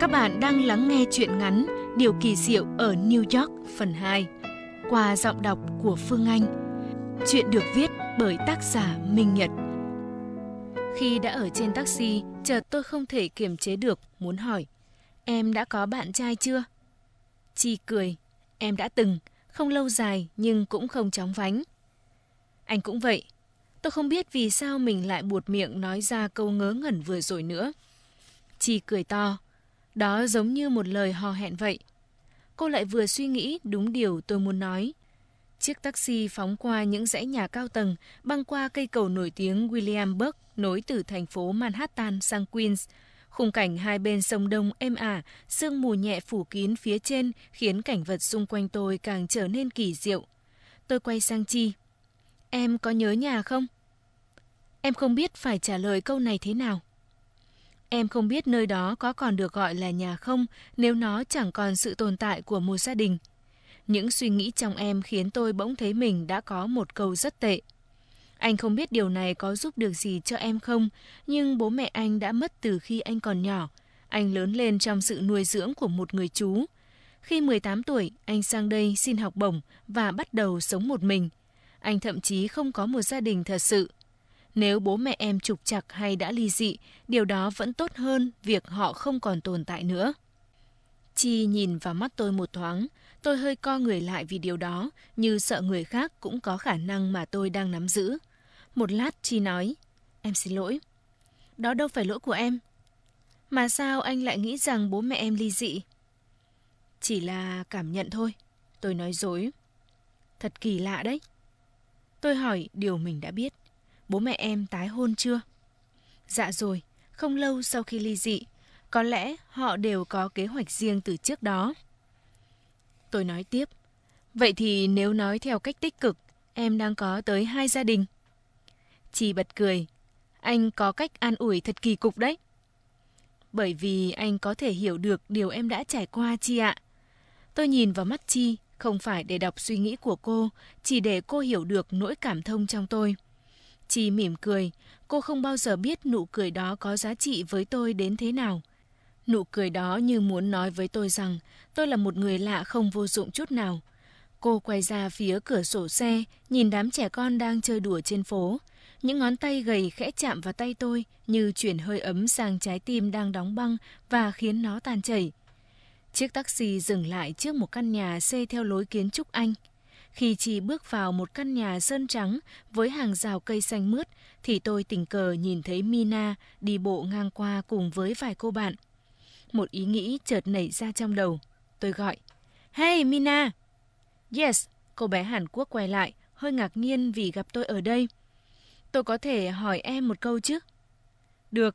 Các bạn đang lắng nghe truyện ngắn Điều kỳ diệu ở New York phần 2 qua giọng đọc của Phương Anh. Truyện được viết bởi tác giả Minh Nhật. Khi đã ở trên taxi, chợt tôi không thể kiềm chế được muốn hỏi: em đã có bạn trai chưa? Chi cười: em đã từng, không lâu dài nhưng cũng không chóng vánh. Anh cũng vậy. Tôi không biết vì sao mình lại buột miệng nói ra câu ngớ ngẩn vừa rồi nữa. Chi cười to. Đó giống như một lời hò hẹn vậy. Cô lại vừa suy nghĩ đúng điều tôi muốn nói. Chiếc taxi phóng qua những dãy nhà cao tầng, băng qua cây cầu nổi tiếng Williamsburg nối từ thành phố Manhattan sang Queens. Khung cảnh hai bên sông Đông êm ả, sương mù nhẹ phủ kín phía trên khiến cảnh vật xung quanh tôi càng trở nên kỳ diệu. Tôi quay sang Chi. Em có nhớ nhà không? Em không biết phải trả lời câu này thế nào. Em không biết nơi đó có còn được gọi là nhà không nếu nó chẳng còn sự tồn tại của một gia đình. Những suy nghĩ trong em khiến tôi bỗng thấy mình đã có một câu rất tệ. Anh không biết điều này có giúp được gì cho em không, nhưng bố mẹ anh đã mất từ khi anh còn nhỏ. Anh lớn lên trong sự nuôi dưỡng của một người chú. Khi 18 tuổi, anh sang đây xin học bổng và bắt đầu sống một mình. Anh thậm chí không có một gia đình thật sự. Nếu bố mẹ em trục trặc hay đã ly dị, điều đó vẫn tốt hơn việc họ không còn tồn tại nữa. Chi nhìn vào mắt tôi một thoáng, tôi hơi co người lại vì điều đó, như sợ người khác cũng có khả năng mà tôi đang nắm giữ. Một lát Chi nói: em xin lỗi. Đó đâu phải lỗi của em. Mà sao anh lại nghĩ rằng bố mẹ em ly dị? Chỉ là cảm nhận thôi. Tôi nói dối. Thật kỳ lạ đấy. Tôi hỏi điều mình đã biết. Bố mẹ em tái hôn chưa? Dạ rồi, không lâu sau khi ly dị. Có lẽ họ đều có kế hoạch riêng từ trước đó. Tôi nói tiếp. Vậy thì nếu nói theo cách tích cực, em đang có tới 2 gia đình. Chi bật cười. Anh có cách an ủi thật kỳ cục đấy. Bởi vì anh có thể hiểu được điều em đã trải qua, Chi ạ. Tôi nhìn vào mắt Chi, không phải để đọc suy nghĩ của cô, chỉ để cô hiểu được nỗi cảm thông trong tôi. Chi mỉm cười, cô không bao giờ biết nụ cười đó có giá trị với tôi đến thế nào. Nụ cười đó như muốn nói với tôi rằng tôi là một người lạ không vô dụng chút nào. Cô quay ra phía cửa sổ xe, nhìn đám trẻ con đang chơi đùa trên phố. Những ngón tay gầy khẽ chạm vào tay tôi như chuyển hơi ấm sang trái tim đang đóng băng và khiến nó tan chảy. Chiếc taxi dừng lại trước một căn nhà xây theo lối kiến trúc Anh. Khi Chi bước vào một căn nhà sơn trắng với hàng rào cây xanh mướt, thì tôi tình cờ nhìn thấy Mina đi bộ ngang qua cùng với vài cô bạn. Một ý nghĩ chợt nảy ra trong đầu. Tôi gọi: Hey Mina! Yes, cô bé Hàn Quốc quay lại, hơi ngạc nhiên vì gặp tôi ở đây. Tôi có thể hỏi em một câu chứ? Được.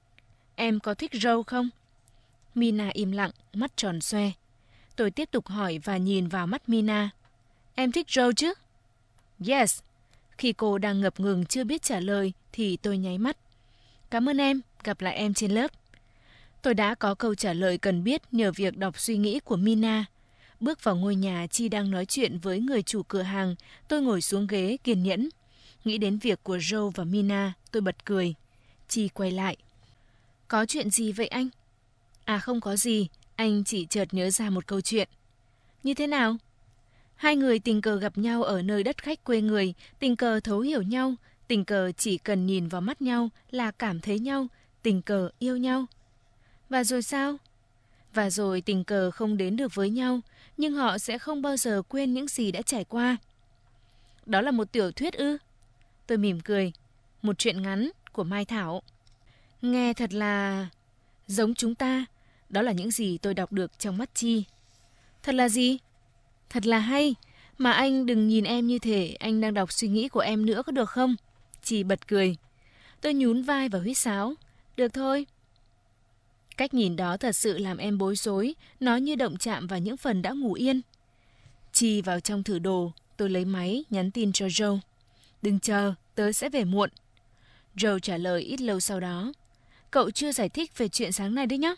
Em có thích Joe không? Mina im lặng, mắt tròn xoe. Tôi tiếp tục hỏi và nhìn vào mắt Mina. Em thích Joe chứ? Yes. Khi cô đang ngập ngừng chưa biết trả lời thì tôi nháy mắt. Cảm ơn em, gặp lại em trên lớp. Tôi đã có câu trả lời cần biết nhờ việc đọc suy nghĩ của Mina. Bước vào ngôi nhà Chi đang nói chuyện với người chủ cửa hàng, tôi ngồi xuống ghế kiên nhẫn. Nghĩ đến việc của Joe và Mina, tôi bật cười. Chi quay lại. Có chuyện gì vậy anh? À không có gì, anh chỉ chợt nhớ ra một câu chuyện. Như thế nào? Hai người tình cờ gặp nhau ở nơi đất khách quê người, tình cờ thấu hiểu nhau, tình cờ chỉ cần nhìn vào mắt nhau là cảm thấy nhau, tình cờ yêu nhau. Và rồi sao? Và rồi tình cờ không đến được với nhau, nhưng họ sẽ không bao giờ quên những gì đã trải qua. Đó là một tiểu thuyết ư? Tôi mỉm cười. Một truyện ngắn của Mai Thảo. Nghe thật là giống chúng ta. Đó là những gì tôi đọc được trong mắt Chi. Thật là gì? Thật là hay. Mà anh đừng nhìn em như thể anh đang đọc suy nghĩ của em nữa có được không? Chi bật cười. Tôi nhún vai và huýt sáo. Được thôi. Cách nhìn đó thật sự làm em bối rối. Nó như động chạm vào những phần đã ngủ yên. Chi vào trong thử đồ. Tôi lấy máy nhắn tin cho Joe. Đừng chờ, tớ sẽ về muộn. Joe trả lời ít lâu sau đó. Cậu chưa giải thích về chuyện sáng nay đấy nhá.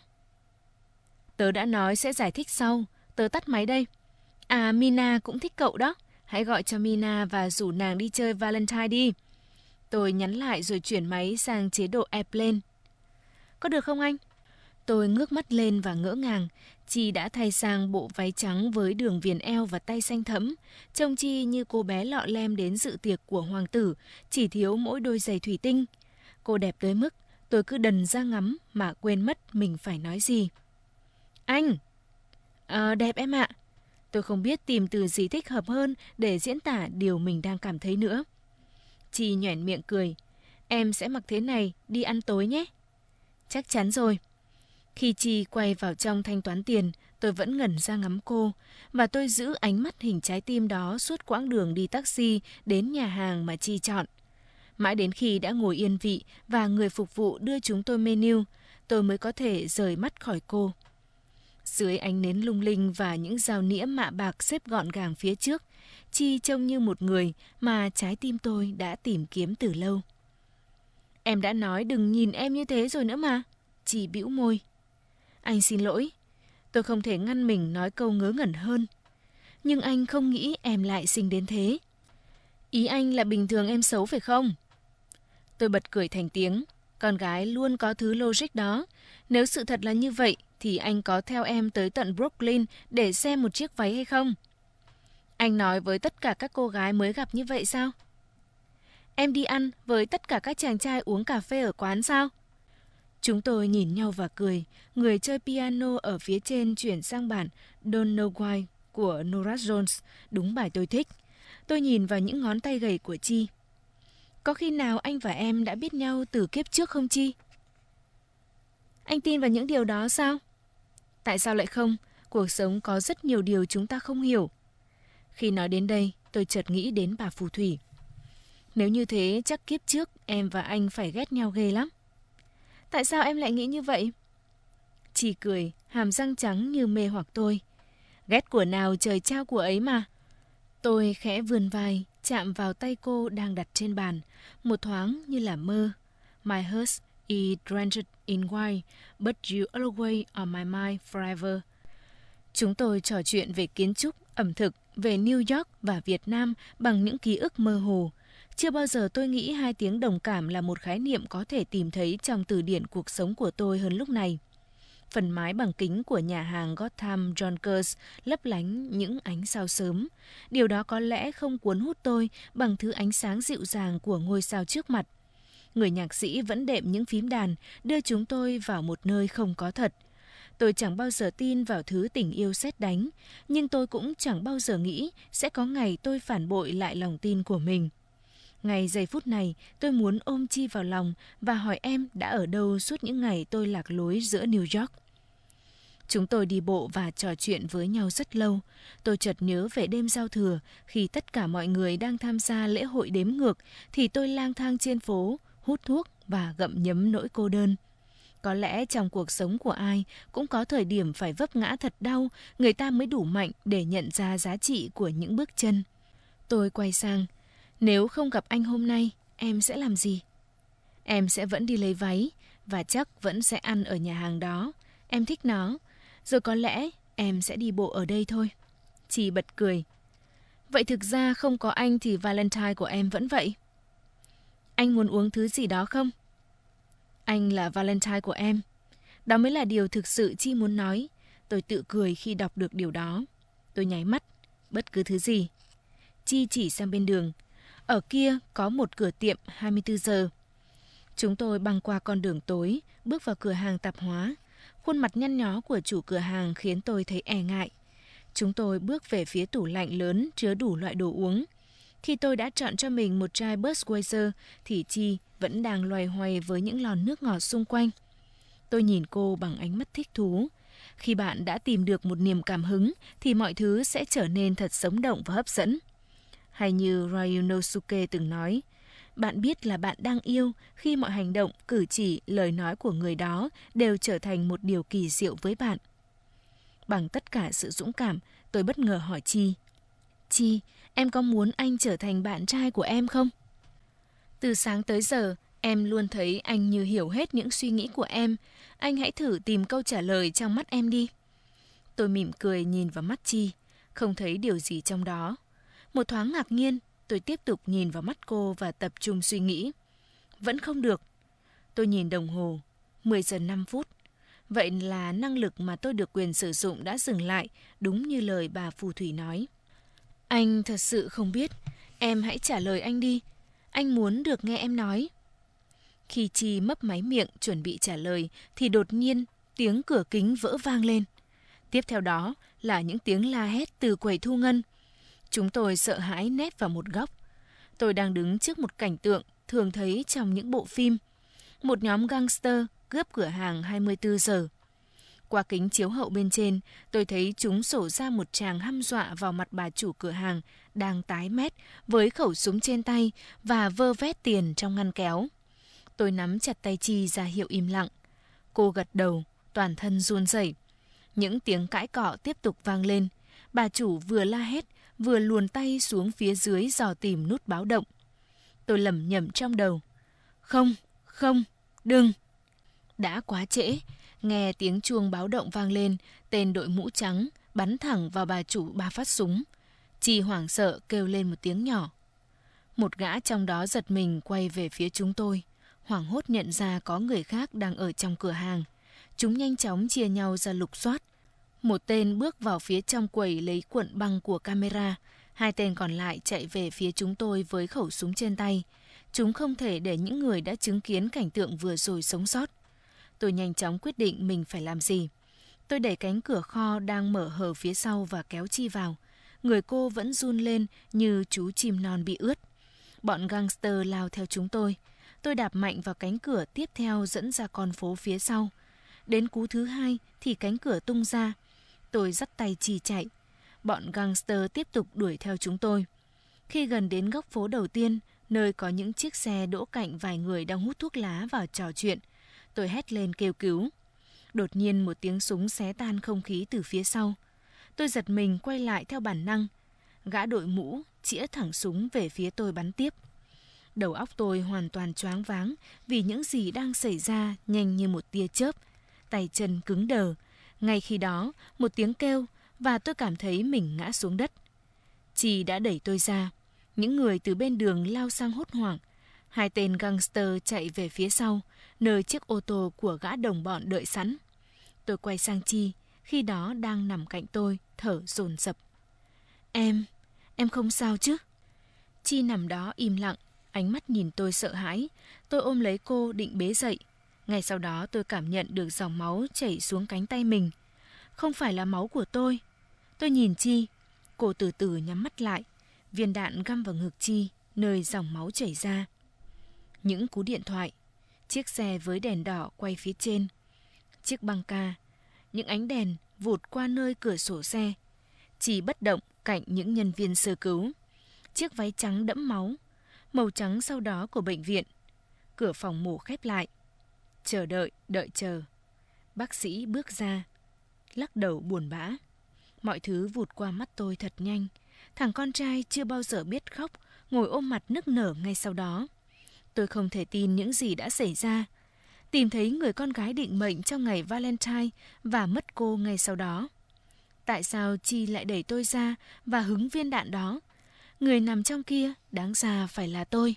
Tớ đã nói sẽ giải thích sau. Tớ tắt máy đây. À, Mina cũng thích cậu đó. Hãy gọi cho Mina và rủ nàng đi chơi Valentine đi. Tôi nhắn lại rồi chuyển máy sang chế độ airplane. Có được không anh? Tôi ngước mắt lên và ngỡ ngàng. Chi đã thay sang bộ váy trắng với đường viền eo và tay xanh thẫm. Trông Chi như cô bé lọ lem đến dự tiệc của hoàng tử, chỉ thiếu mỗi đôi giày thủy tinh. Cô đẹp tới mức tôi cứ đần ra ngắm mà quên mất mình phải nói gì. Anh! Đẹp em ạ. Tôi không biết tìm từ gì thích hợp hơn để diễn tả điều mình đang cảm thấy nữa. Chi nhoẻn miệng cười. Em sẽ mặc thế này đi ăn tối nhé. Chắc chắn rồi. Khi Chi quay vào trong thanh toán tiền, tôi vẫn ngẩn ra ngắm cô, và tôi giữ ánh mắt hình trái tim đó suốt quãng đường đi taxi đến nhà hàng mà Chi chọn. Mãi đến khi đã ngồi yên vị và người phục vụ đưa chúng tôi menu, tôi mới có thể rời mắt khỏi cô. Dưới ánh nến lung linh và những dao nĩa mạ bạc xếp gọn gàng phía trước, Chi trông như một người mà trái tim tôi đã tìm kiếm từ lâu. Em đã nói đừng nhìn em như thế rồi nữa mà. Chi bĩu môi. Anh xin lỗi. Tôi không thể ngăn mình nói câu ngớ ngẩn hơn. Nhưng anh không nghĩ em lại xinh đến thế. Ý anh là bình thường em xấu phải không? Tôi bật cười thành tiếng. Con gái luôn có thứ logic đó. Nếu sự thật là như vậy, thì anh có theo em tới tận Brooklyn để xem một chiếc váy hay không? Anh nói với tất cả các cô gái mới gặp như vậy sao? Em đi ăn với tất cả các chàng trai uống cà phê ở quán sao? Chúng tôi nhìn nhau và cười. Người chơi piano ở phía trên chuyển sang bản Don't Know Why của Norah Jones. Đúng bài tôi thích. Tôi nhìn vào những ngón tay gầy của Chi. Có khi nào anh và em đã biết nhau từ kiếp trước không Chi? Anh tin vào những điều đó sao? Tại sao lại không? Cuộc sống có rất nhiều điều chúng ta không hiểu. Khi nói đến đây, tôi chợt nghĩ đến bà phù thủy. Nếu như thế, chắc kiếp trước em và anh phải ghét nhau ghê lắm. Tại sao em lại nghĩ như vậy? Chi cười, hàm răng trắng như mê hoặc tôi. Ghét của nào trời trao của ấy mà. Tôi khẽ vươn vai, chạm vào tay cô đang đặt trên bàn, một thoáng như là mơ. My heart is drenched in wine, but you always on my mind forever. Chúng tôi trò chuyện về kiến trúc, ẩm thực, về New York và Việt Nam bằng những ký ức mơ hồ. Chưa bao giờ tôi nghĩ 2 tiếng đồng cảm là một khái niệm có thể tìm thấy trong từ điển cuộc sống của tôi hơn lúc này. Phần mái bằng kính của nhà hàng Gotham Jonkers lấp lánh những ánh sao sớm. Điều đó có lẽ không cuốn hút tôi bằng thứ ánh sáng dịu dàng của ngôi sao trước mặt. Người nhạc sĩ vẫn đệm những phím đàn, đưa chúng tôi vào một nơi không có thật. Tôi chẳng bao giờ tin vào thứ tình yêu sét đánh, nhưng tôi cũng chẳng bao giờ nghĩ sẽ có ngày tôi phản bội lại lòng tin của mình. Ngay giây phút này, tôi muốn ôm Chi vào lòng và hỏi em đã ở đâu suốt những ngày tôi lạc lối giữa New York. Chúng tôi đi bộ và trò chuyện với nhau rất lâu. Tôi chợt nhớ về đêm giao thừa, khi tất cả mọi người đang tham gia lễ hội đếm ngược, thì tôi lang thang trên phố, hút thuốc và gặm nhấm nỗi cô đơn. Có lẽ trong cuộc sống của ai cũng có thời điểm phải vấp ngã thật đau, người ta mới đủ mạnh để nhận ra giá trị của những bước chân. Tôi quay sang. Nếu không gặp anh hôm nay, em sẽ làm gì? Em sẽ vẫn đi lấy váy, và chắc vẫn sẽ ăn ở nhà hàng đó. Em thích nó. Rồi có lẽ em sẽ đi bộ ở đây thôi. Chi bật cười. Vậy thực ra không có anh thì Valentine của em vẫn vậy. Anh muốn uống thứ gì đó không? Anh là Valentine của em. Đó mới là điều thực sự Chi muốn nói. Tôi tự cười khi đọc được điều đó. Tôi nháy mắt. Bất cứ thứ gì. Chi chỉ sang bên đường. Ở kia có một cửa tiệm 24 giờ. Chúng tôi băng qua con đường tối, bước vào cửa hàng tạp hóa. Khuôn mặt nhăn nhó của chủ cửa hàng khiến tôi thấy e ngại. Chúng tôi bước về phía tủ lạnh lớn chứa đủ loại đồ uống. Khi tôi đã chọn cho mình một chai Budweiser thì Chi vẫn đang loay hoay với những lon nước ngọt xung quanh. Tôi nhìn cô bằng ánh mắt thích thú. Khi bạn đã tìm được một niềm cảm hứng thì mọi thứ sẽ trở nên thật sống động và hấp dẫn. Hay như Ryunosuke từng nói, bạn biết là bạn đang yêu khi mọi hành động, cử chỉ, lời nói của người đó đều trở thành một điều kỳ diệu với bạn. Bằng tất cả sự dũng cảm, tôi bất ngờ hỏi Chi. Chi, em có muốn anh trở thành bạn trai của em không? Từ sáng tới giờ, em luôn thấy anh như hiểu hết những suy nghĩ của em. Anh hãy thử tìm câu trả lời trong mắt em đi. Tôi mỉm cười nhìn vào mắt Chi, không thấy điều gì trong đó. Một thoáng ngạc nhiên, tôi tiếp tục nhìn vào mắt cô và tập trung suy nghĩ. Vẫn không được. Tôi nhìn đồng hồ, 10 giờ 5 phút. Vậy là năng lực mà tôi được quyền sử dụng đã dừng lại, đúng như lời bà phù thủy nói. Anh thật sự không biết. Em hãy trả lời anh đi. Anh muốn được nghe em nói. Khi Chi mấp máy miệng chuẩn bị trả lời thì đột nhiên tiếng cửa kính vỡ vang lên. Tiếp theo đó là những tiếng la hét từ quầy thu ngân. Chúng tôi sợ hãi nép vào một góc. Tôi đang đứng trước một cảnh tượng thường thấy trong những bộ phim. Một nhóm gangster cướp cửa hàng 24 giờ. Qua kính chiếu hậu bên trên, tôi thấy chúng sổ ra một tràng hăm dọa vào mặt bà chủ cửa hàng đang tái mét với khẩu súng trên tay và vơ vét tiền trong ngăn kéo. Tôi nắm chặt tay Chi ra hiệu im lặng. Cô gật đầu, toàn thân run rẩy. Những tiếng cãi cọ tiếp tục vang lên. Bà chủ vừa la hét, vừa luồn tay xuống phía dưới dò tìm nút báo động. Tôi lẩm nhẩm trong đầu. Không, không, đừng. Đã quá trễ. Nghe tiếng chuông báo động vang lên, tên đội mũ trắng bắn thẳng vào bà chủ 3 phát súng. Chi hoảng sợ kêu lên một tiếng nhỏ. Một gã trong đó giật mình quay về phía chúng tôi. Hoảng hốt nhận ra có người khác đang ở trong cửa hàng. Chúng nhanh chóng chia nhau ra lục soát. Một tên bước vào phía trong quầy lấy cuộn băng của camera. 2 tên còn lại chạy về phía chúng tôi với khẩu súng trên tay. Chúng không thể để những người đã chứng kiến cảnh tượng vừa rồi sống sót. Tôi nhanh chóng quyết định mình phải làm gì. Tôi đẩy cánh cửa kho đang mở hở phía sau và kéo Chi vào. Người cô vẫn run lên như chú chim non bị ướt. Bọn gangster lao theo chúng tôi. Tôi đạp mạnh vào cánh cửa tiếp theo dẫn ra con phố phía sau. Đến cú thứ 2 thì cánh cửa tung ra. Tôi dắt tay Chi chạy. Bọn gangster tiếp tục đuổi theo chúng tôi. Khi gần đến góc phố đầu tiên, nơi có những chiếc xe đỗ cạnh vài người đang hút thuốc lá và trò chuyện, tôi hét lên kêu cứu. Đột nhiên một tiếng súng xé tan không khí từ phía sau. Tôi giật mình quay lại theo bản năng. Gã đội mũ chĩa thẳng súng về phía tôi bắn tiếp. Đầu óc tôi hoàn toàn choáng váng vì những gì đang xảy ra nhanh như một tia chớp. Tay chân cứng đờ. Ngay khi đó, một tiếng kêu và tôi cảm thấy mình ngã xuống đất. Chi đã đẩy tôi ra. Những người từ bên đường lao sang hốt hoảng. 2 tên gangster chạy về phía sau, nơi chiếc ô tô của gã đồng bọn đợi sẵn. Tôi quay sang Chi, khi đó đang nằm cạnh tôi, thở dồn dập. Em không sao chứ? Chi nằm đó im lặng, ánh mắt nhìn tôi sợ hãi. Tôi ôm lấy cô định bế dậy. Ngay sau đó tôi cảm nhận được dòng máu chảy xuống cánh tay mình. Không phải là máu của tôi. Tôi nhìn Chi, cô từ từ nhắm mắt lại. Viên đạn găm vào ngực Chi, nơi dòng máu chảy ra. Những cú điện thoại, chiếc xe với đèn đỏ quay phía trên, chiếc băng ca, những ánh đèn vụt qua nơi cửa sổ xe. Chi bất động cạnh những nhân viên sơ cứu. Chiếc váy trắng đẫm máu, màu trắng sau đó của bệnh viện. Cửa phòng mổ khép lại. Chờ đợi, đợi chờ. Bác sĩ bước ra, lắc đầu buồn bã. Mọi thứ vụt qua mắt tôi thật nhanh. Thằng con trai chưa bao giờ biết khóc, ngồi ôm mặt nức nở ngay sau đó. Tôi không thể tin những gì đã xảy ra. Tìm thấy người con gái định mệnh trong ngày Valentine và mất cô ngay sau đó. Tại sao Chi lại đẩy tôi ra và hứng viên đạn đó? Người nằm trong kia đáng ra phải là tôi.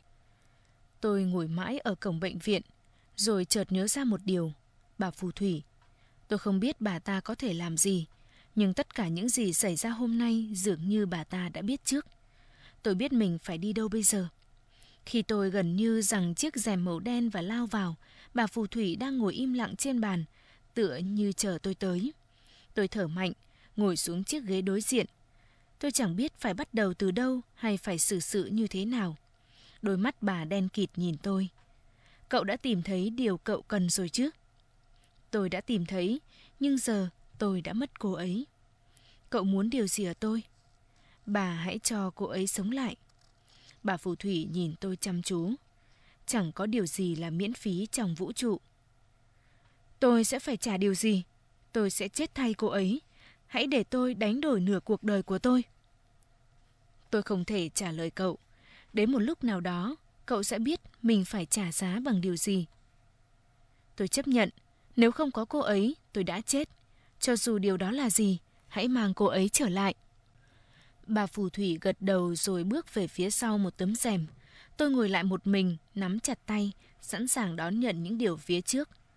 Tôi ngồi mãi ở cổng bệnh viện, rồi chợt nhớ ra một điều. Bà phù thủy. Tôi không biết bà ta có thể làm gì, nhưng tất cả những gì xảy ra hôm nay dường như bà ta đã biết trước. Tôi biết mình phải đi đâu bây giờ. Khi tôi gần như giằng chiếc rèm màu đen và lao vào, bà phù thủy đang ngồi im lặng trên bàn, tựa như chờ tôi tới. Tôi thở mạnh, ngồi xuống chiếc ghế đối diện. Tôi chẳng biết phải bắt đầu từ đâu hay phải xử sự như thế nào. Đôi mắt bà đen kịt nhìn tôi. Cậu đã tìm thấy điều cậu cần rồi chứ? Tôi đã tìm thấy, nhưng giờ tôi đã mất cô ấy. Cậu muốn điều gì ở tôi? Bà hãy cho cô ấy sống lại. Bà phù thủy nhìn tôi chăm chú. Chẳng có điều gì là miễn phí trong vũ trụ. Tôi sẽ phải trả điều gì? Tôi sẽ chết thay cô ấy. Hãy để tôi đánh đổi nửa cuộc đời của tôi. Tôi không thể trả lời cậu. Đến một lúc nào đó, cậu sẽ biết mình phải trả giá bằng điều gì. Tôi chấp nhận. Nếu không có cô ấy, tôi đã chết. Cho dù điều đó là gì, hãy mang cô ấy trở lại. Bà phù thủy gật đầu rồi bước về phía sau một tấm rèm. Tôi ngồi lại một mình, nắm chặt tay, sẵn sàng đón nhận những điều phía trước.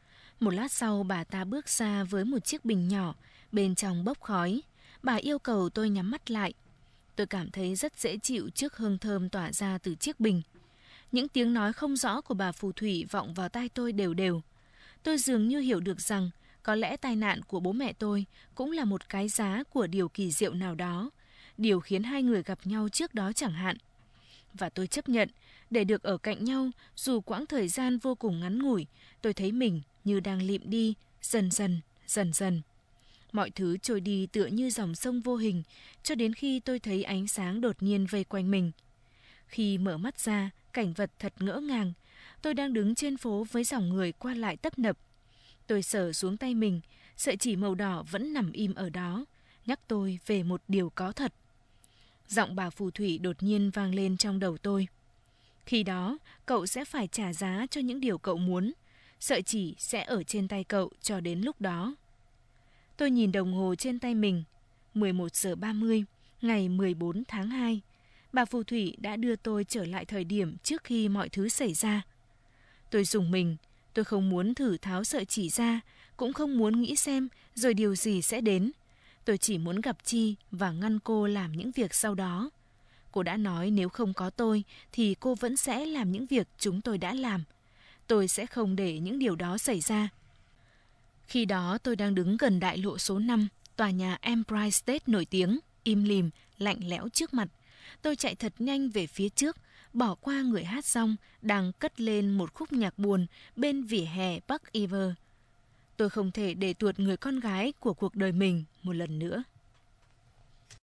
Một lát sau bà ta bước ra với một chiếc bình nhỏ, bên trong bốc khói. Bà yêu cầu tôi nhắm mắt lại. Tôi cảm thấy rất dễ chịu trước hương thơm tỏa ra từ chiếc bình. Những tiếng nói không rõ của bà phù thủy vọng vào tai tôi đều đều. Tôi dường như hiểu được rằng có lẽ tai nạn của bố mẹ tôi cũng là một cái giá của điều kỳ diệu nào đó, điều khiến hai người gặp nhau trước đó chẳng hạn. Và tôi chấp nhận để được ở cạnh nhau dù quãng thời gian vô cùng ngắn ngủi. Tôi thấy mình như đang lịm đi, dần dần. Mọi thứ trôi đi tựa như dòng sông vô hình, cho đến khi tôi thấy ánh sáng đột nhiên vây quanh mình. Khi mở mắt ra, cảnh vật thật ngỡ ngàng. Tôi đang đứng trên phố với dòng người qua lại tấp nập. Tôi sờ xuống tay mình, sợi chỉ màu đỏ vẫn nằm im ở đó, nhắc tôi về một điều có thật. Giọng bà phù thủy đột nhiên vang lên trong đầu tôi. Khi đó, cậu sẽ phải trả giá cho những điều cậu muốn. Sợi chỉ sẽ ở trên tay cậu cho đến lúc đó. Tôi nhìn đồng hồ trên tay mình. 11 giờ 30, ngày 14 tháng 2. Bà phù thủy đã đưa tôi trở lại thời điểm trước khi mọi thứ xảy ra. Tôi rùng mình. Tôi không muốn thử tháo sợi chỉ ra, cũng không muốn nghĩ xem rồi điều gì sẽ đến. Tôi chỉ muốn gặp Chi và ngăn cô làm những việc sau đó. Cô đã nói nếu không có tôi thì cô vẫn sẽ làm những việc chúng tôi đã làm. Tôi sẽ không để những điều đó xảy ra. Khi đó tôi đang đứng gần đại lộ số 5, tòa nhà Empire State nổi tiếng, im lìm, lạnh lẽo trước mặt. Tôi chạy thật nhanh về phía trước, bỏ qua người hát song đang cất lên một khúc nhạc buồn bên vỉa hè Park River. Tôi không thể để tuột người con gái của cuộc đời mình một lần nữa.